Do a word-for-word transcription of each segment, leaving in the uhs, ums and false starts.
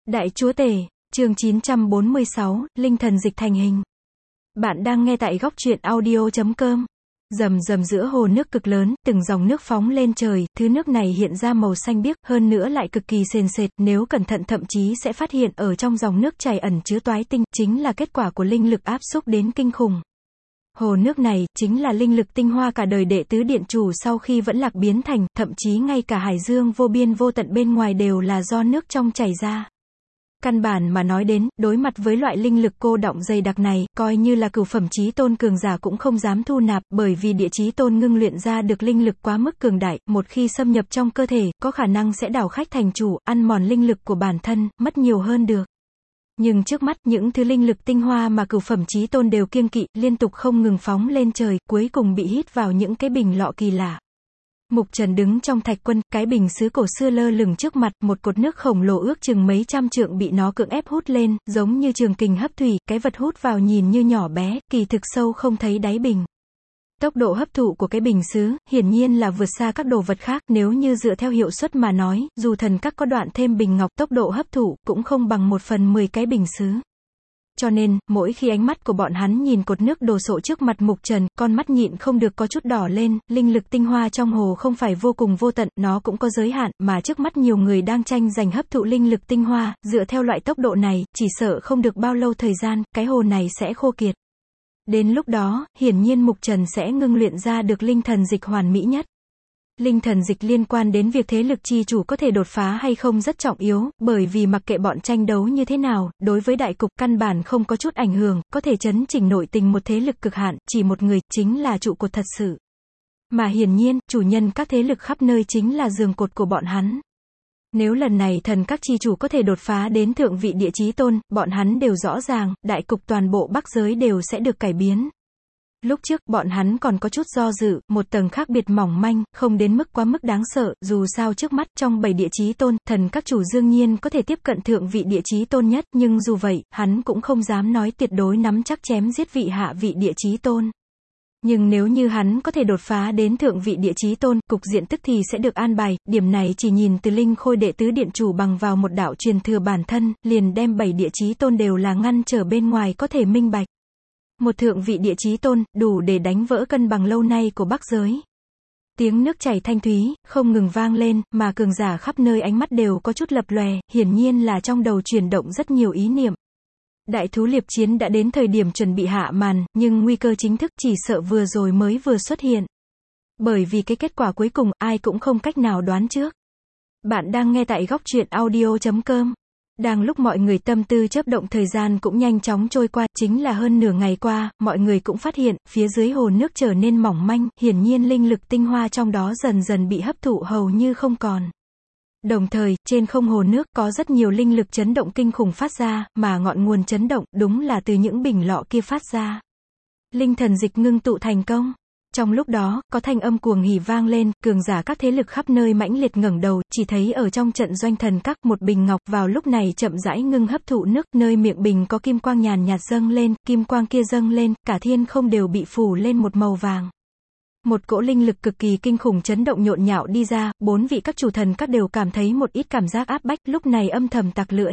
Đại Chúa Tể, chương chín trăm bốn mươi sáu, Linh thần dịch thành hình. Bạn đang nghe tại góc truyện audio chấm com. Rầm rầm giữa hồ nước cực lớn, từng dòng nước phóng lên trời, thứ nước này hiện ra màu xanh biếc, hơn nữa lại cực kỳ sền sệt, nếu cẩn thận thậm chí sẽ phát hiện ở trong dòng nước chảy ẩn chứa toái tinh, chính là kết quả của linh lực áp xúc đến kinh khủng. Hồ nước này, chính là linh lực tinh hoa cả đời đệ tứ điện chủ sau khi vẫn lạc biến thành, thậm chí ngay cả hải dương vô biên vô tận bên ngoài đều là do nước trong chảy ra. Căn bản mà nói đến, đối mặt với loại linh lực cô đọng dày đặc này, coi như là cửu phẩm chí tôn cường giả cũng không dám thu nạp, bởi vì địa chí tôn ngưng luyện ra được linh lực quá mức cường đại, một khi xâm nhập trong cơ thể, có khả năng sẽ đảo khách thành chủ, ăn mòn linh lực của bản thân, mất nhiều hơn được. Nhưng trước mắt, những thứ linh lực tinh hoa mà cửu phẩm chí tôn đều kiêng kỵ, liên tục không ngừng phóng lên trời, cuối cùng bị hít vào những cái bình lọ kỳ lạ. Mục Trần đứng trong thạch quân, cái bình sứ cổ xưa lơ lửng trước mặt, một cột nước khổng lồ ước chừng mấy trăm trượng bị nó cưỡng ép hút lên, giống như trường kình hấp thủy, cái vật hút vào nhìn như nhỏ bé, kỳ thực sâu không thấy đáy bình. Tốc độ hấp thụ của cái bình sứ, hiển nhiên là vượt xa các đồ vật khác, nếu như dựa theo hiệu suất mà nói, dù thần các có đoạn thêm bình ngọc, tốc độ hấp thụ, cũng không bằng một phần mười cái bình sứ. Cho nên, mỗi khi ánh mắt của bọn hắn nhìn cột nước đồ sộ trước mặt Mục Trần, con mắt nhịn không được có chút đỏ lên, linh lực tinh hoa trong hồ không phải vô cùng vô tận, nó cũng có giới hạn, mà trước mắt nhiều người đang tranh giành hấp thụ linh lực tinh hoa, dựa theo loại tốc độ này, chỉ sợ không được bao lâu thời gian, cái hồ này sẽ khô kiệt. Đến lúc đó, hiển nhiên Mục Trần sẽ ngưng luyện ra được linh thần dịch hoàn mỹ nhất. Linh thần dịch liên quan đến việc thế lực chi chủ có thể đột phá hay không rất trọng yếu, bởi vì mặc kệ bọn tranh đấu như thế nào, đối với đại cục căn bản không có chút ảnh hưởng, có thể chấn chỉnh nội tình một thế lực cực hạn, chỉ một người, chính là trụ cột thật sự. Mà hiển nhiên, chủ nhân các thế lực khắp nơi chính là giường cột của bọn hắn. Nếu lần này thần các chi chủ có thể đột phá đến thượng vị địa chí tôn, bọn hắn đều rõ ràng, đại cục toàn bộ Bắc giới đều sẽ được cải biến. Lúc trước, bọn hắn còn có chút do dự, một tầng khác biệt mỏng manh, không đến mức quá mức đáng sợ, dù sao trước mắt, trong bảy địa chí tôn, thần các chủ đương nhiên có thể tiếp cận thượng vị địa chí tôn nhất, nhưng dù vậy, hắn cũng không dám nói tuyệt đối nắm chắc chém giết vị hạ vị địa chí tôn. Nhưng nếu như hắn có thể đột phá đến thượng vị địa chí tôn, cục diện tức thì sẽ được an bài, điểm này chỉ nhìn từ linh khôi đệ tứ điện chủ bằng vào một đạo truyền thừa bản thân, liền đem bảy địa chí tôn đều là ngăn trở bên ngoài có thể minh bạch. Một thượng vị địa chí tôn, đủ để đánh vỡ cân bằng lâu nay của Bắc giới. Tiếng nước chảy thanh thúy, không ngừng vang lên, mà cường giả khắp nơi ánh mắt đều có chút lập lòe, hiển nhiên là trong đầu chuyển động rất nhiều ý niệm. Đại thú liệp chiến đã đến thời điểm chuẩn bị hạ màn, nhưng nguy cơ chính thức chỉ sợ vừa rồi mới vừa xuất hiện. Bởi vì cái kết quả cuối cùng, ai cũng không cách nào đoán trước. Bạn đang nghe tại góc truyện audio chấm com. Đang lúc mọi người tâm tư chớp động thời gian cũng nhanh chóng trôi qua, chính là hơn nửa ngày qua, mọi người cũng phát hiện, phía dưới hồ nước trở nên mỏng manh, hiển nhiên linh lực tinh hoa trong đó dần dần bị hấp thụ hầu như không còn. Đồng thời, trên không hồ nước có rất nhiều linh lực chấn động kinh khủng phát ra, mà ngọn nguồn chấn động, đúng là từ những bình lọ kia phát ra. Linh thần dịch ngưng tụ thành công. Trong lúc đó, có thanh âm cuồng hỉ vang lên, cường giả các thế lực khắp nơi mãnh liệt ngẩng đầu, chỉ thấy ở trong trận doanh thần các, một bình ngọc vào lúc này chậm rãi ngưng hấp thụ nước, nơi miệng bình có kim quang nhàn nhạt dâng lên, kim quang kia dâng lên, cả thiên không đều bị phủ lên một màu vàng. Một cỗ linh lực cực kỳ kinh khủng chấn động nhộn nhạo đi ra, bốn vị các chủ thần các đều cảm thấy một ít cảm giác áp bách, lúc này âm thầm tặc lưỡi.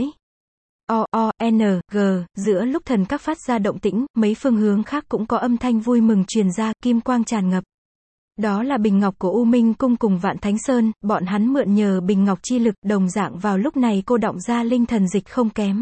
O, O, N, G, giữa lúc thần các phát ra động tĩnh, mấy phương hướng khác cũng có âm thanh vui mừng truyền ra, kim quang tràn ngập. Đó là bình ngọc của U Minh Cung cùng Vạn Thánh Sơn, bọn hắn mượn nhờ bình ngọc chi lực, đồng dạng vào lúc này cô đọng ra linh thần dịch không kém.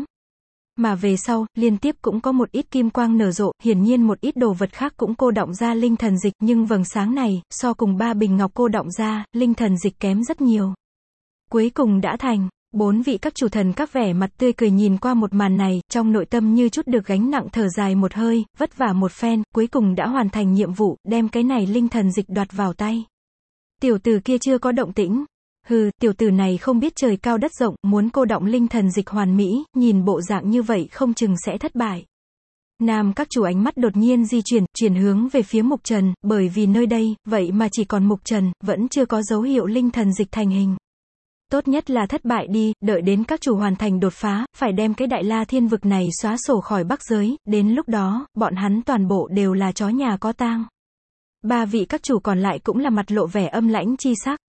Mà về sau, liên tiếp cũng có một ít kim quang nở rộ, hiển nhiên một ít đồ vật khác cũng cô đọng ra linh thần dịch, nhưng vầng sáng này, so cùng ba bình ngọc cô đọng ra, linh thần dịch kém rất nhiều. Cuối cùng đã thành. Bốn vị các chủ thần các vẻ mặt tươi cười nhìn qua một màn này, trong nội tâm như chút được gánh nặng thở dài một hơi, vất vả một phen, cuối cùng đã hoàn thành nhiệm vụ, đem cái này linh thần dịch đoạt vào tay. Tiểu tử kia chưa có động tĩnh. Hừ, tiểu tử này không biết trời cao đất rộng, muốn cô đọng linh thần dịch hoàn mỹ, nhìn bộ dạng như vậy không chừng sẽ thất bại. Nam các chủ ánh mắt đột nhiên di chuyển, chuyển hướng về phía Mục Trần, bởi vì nơi đây, vậy mà chỉ còn Mục Trần, vẫn chưa có dấu hiệu linh thần dịch thành hình. Tốt nhất là thất bại đi, đợi đến các chủ hoàn thành đột phá, phải đem cái đại la thiên vực này xóa sổ khỏi Bắc giới, đến lúc đó, bọn hắn toàn bộ đều là chó nhà có tang. Ba vị các chủ còn lại cũng là mặt lộ vẻ âm lãnh chi sắc.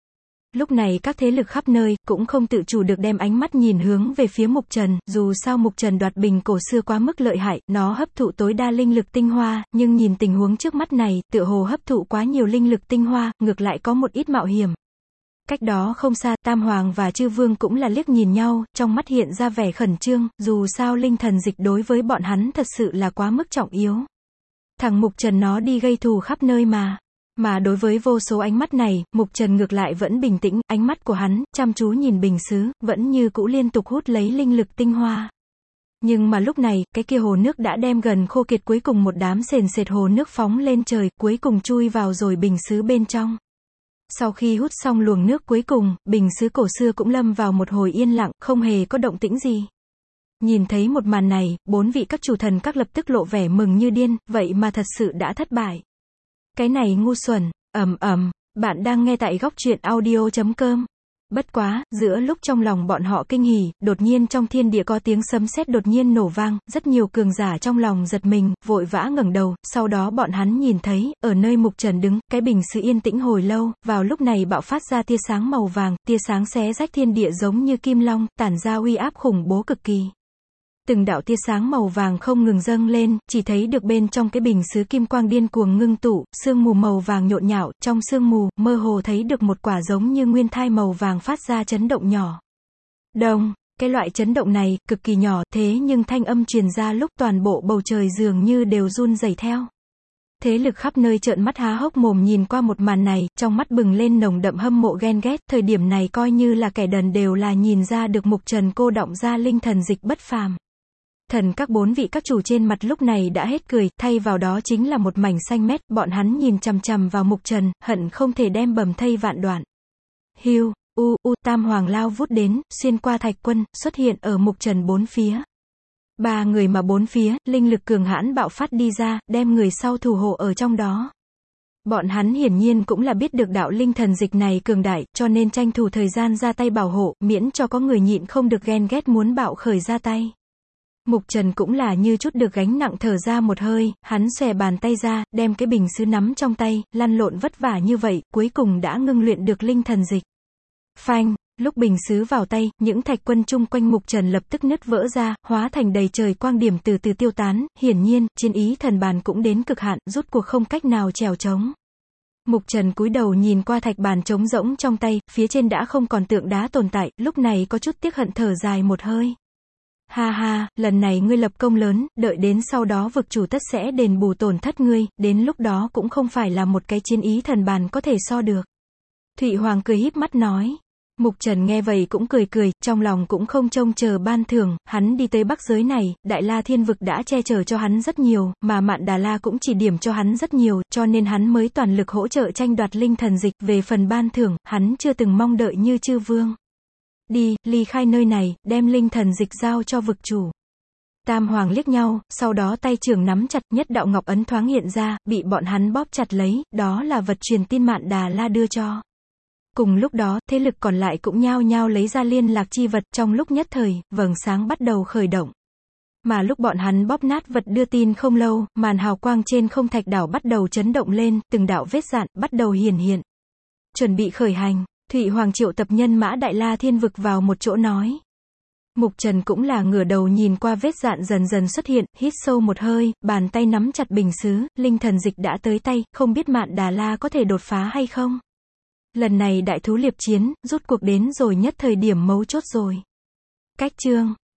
Lúc này các thế lực khắp nơi, cũng không tự chủ được đem ánh mắt nhìn hướng về phía Mục Trần, dù sao Mục Trần đoạt bình cổ xưa quá mức lợi hại, nó hấp thụ tối đa linh lực tinh hoa, nhưng nhìn tình huống trước mắt này, tựa hồ hấp thụ quá nhiều linh lực tinh hoa, ngược lại có một ít mạo hiểm. Cách đó không xa, Tam Hoàng và Chư Vương cũng là liếc nhìn nhau, trong mắt hiện ra vẻ khẩn trương, dù sao linh thần dịch đối với bọn hắn thật sự là quá mức trọng yếu. Thằng Mục Trần nó đi gây thù khắp nơi mà. Mà đối với vô số ánh mắt này, Mục Trần ngược lại vẫn bình tĩnh, ánh mắt của hắn, chăm chú nhìn bình sứ, vẫn như cũ liên tục hút lấy linh lực tinh hoa. Nhưng mà lúc này, cái kia hồ nước đã đem gần khô kiệt, cuối cùng một đám sền sệt hồ nước phóng lên trời, cuối cùng chui vào rồi bình sứ bên trong. Sau khi hút xong luồng nước cuối cùng, bình sứ cổ xưa cũng lâm vào một hồi yên lặng, không hề có động tĩnh gì. Nhìn thấy một màn này, bốn vị các chủ thần các lập tức lộ vẻ mừng như điên, vậy mà thật sự đã thất bại. Cái này ngu xuẩn, ầm ầm, bạn đang nghe tại góc truyện audio chấm com. Bất quá, giữa lúc trong lòng bọn họ kinh hỉ, đột nhiên trong thiên địa có tiếng sấm sét đột nhiên nổ vang, rất nhiều cường giả trong lòng giật mình, vội vã ngẩng đầu, sau đó bọn hắn nhìn thấy, ở nơi Mục Trần đứng, cái bình sứ yên tĩnh hồi lâu, vào lúc này bạo phát ra tia sáng màu vàng, tia sáng xé rách thiên địa giống như kim long, tản ra uy áp khủng bố cực kỳ. Từng đạo tia sáng màu vàng không ngừng dâng lên, chỉ thấy được bên trong cái bình sứ kim quang điên cuồng ngưng tụ, sương mù màu vàng nhộn nhạo, trong sương mù, mơ hồ thấy được một quả giống như nguyên thai màu vàng phát ra chấn động nhỏ. Đồng, cái loại chấn động này, cực kỳ nhỏ, thế nhưng thanh âm truyền ra lúc toàn bộ bầu trời dường như đều run rẩy theo. Thế lực khắp nơi trợn mắt há hốc mồm nhìn qua một màn này, trong mắt bừng lên nồng đậm hâm mộ ghen ghét, thời điểm này coi như là kẻ đần đều là nhìn ra được Mục Trần cô đọng ra linh thần dịch bất phàm. Thần các bốn vị các chủ trên mặt lúc này đã hết cười, thay vào đó chính là một mảnh xanh mét, bọn hắn nhìn chằm chằm vào Mục Trần, hận không thể đem bầm thây vạn đoạn. Hiu, u, u, Tam Hoàng lao vút đến, xuyên qua thạch quân, xuất hiện ở Mục Trần bốn phía. Ba người mà bốn phía, linh lực cường hãn bạo phát đi ra, đem người sau thủ hộ ở trong đó. Bọn hắn hiển nhiên cũng là biết được đạo linh thần dịch này cường đại, cho nên tranh thủ thời gian ra tay bảo hộ, miễn cho có người nhịn không được ghen ghét muốn bạo khởi ra tay. Mục Trần cũng là như chút được gánh nặng thở ra một hơi, hắn xòe bàn tay ra, đem cái bình sứ nắm trong tay, lăn lộn vất vả như vậy, cuối cùng đã ngưng luyện được linh thần dịch. Phanh, lúc bình sứ vào tay, những thạch quân chung quanh Mục Trần lập tức nứt vỡ ra, hóa thành đầy trời quang điểm từ từ tiêu tán, hiển nhiên, chiến ý thần bàn cũng đến cực hạn, rút cuộc không cách nào trèo trống. Mục Trần cúi đầu nhìn qua thạch bàn trống rỗng trong tay, phía trên đã không còn tượng đá tồn tại, lúc này có chút tiếc hận thở dài một hơi. Ha ha, lần này ngươi lập công lớn, đợi đến sau đó vực chủ tất sẽ đền bù tổn thất ngươi, đến lúc đó cũng không phải là một cái chiến ý thần bàn có thể so được. Thụy Hoàng cười híp mắt nói. Mục Trần nghe vậy cũng cười cười, trong lòng cũng không trông chờ ban thưởng, hắn đi tới Bắc giới này, Đại La Thiên Vực đã che chở cho hắn rất nhiều, mà Mạn Đà La cũng chỉ điểm cho hắn rất nhiều, cho nên hắn mới toàn lực hỗ trợ tranh đoạt linh thần dịch, về phần ban thưởng, hắn chưa từng mong đợi như Chư Vương. Đi, ly khai nơi này, đem linh thần dịch giao cho vực chủ. Tam Hoàng liếc nhau, sau đó tay trưởng nắm chặt, nhất đạo ngọc ấn thoáng hiện ra, bị bọn hắn bóp chặt lấy, đó là vật truyền tin Mạn Đà La đưa cho. Cùng lúc đó, thế lực còn lại cũng nhao nhao lấy ra liên lạc chi vật, trong lúc nhất thời, vầng sáng bắt đầu khởi động. Mà lúc bọn hắn bóp nát vật đưa tin không lâu, màn hào quang trên không thạch đảo bắt đầu chấn động lên, từng đạo vết dạn, bắt đầu hiển hiện. Chuẩn bị khởi hành. Thụy Hoàng triệu tập nhân mã Đại La Thiên Vực vào một chỗ nói. Mục Trần cũng là ngửa đầu nhìn qua vết dạn dần dần xuất hiện, hít sâu một hơi, bàn tay nắm chặt bình sứ, linh thần dịch đã tới tay, không biết Mạn Đà La có thể đột phá hay không. Lần này đại thú liệp chiến, rút cuộc đến rồi nhất thời điểm mấu chốt rồi. Cách chương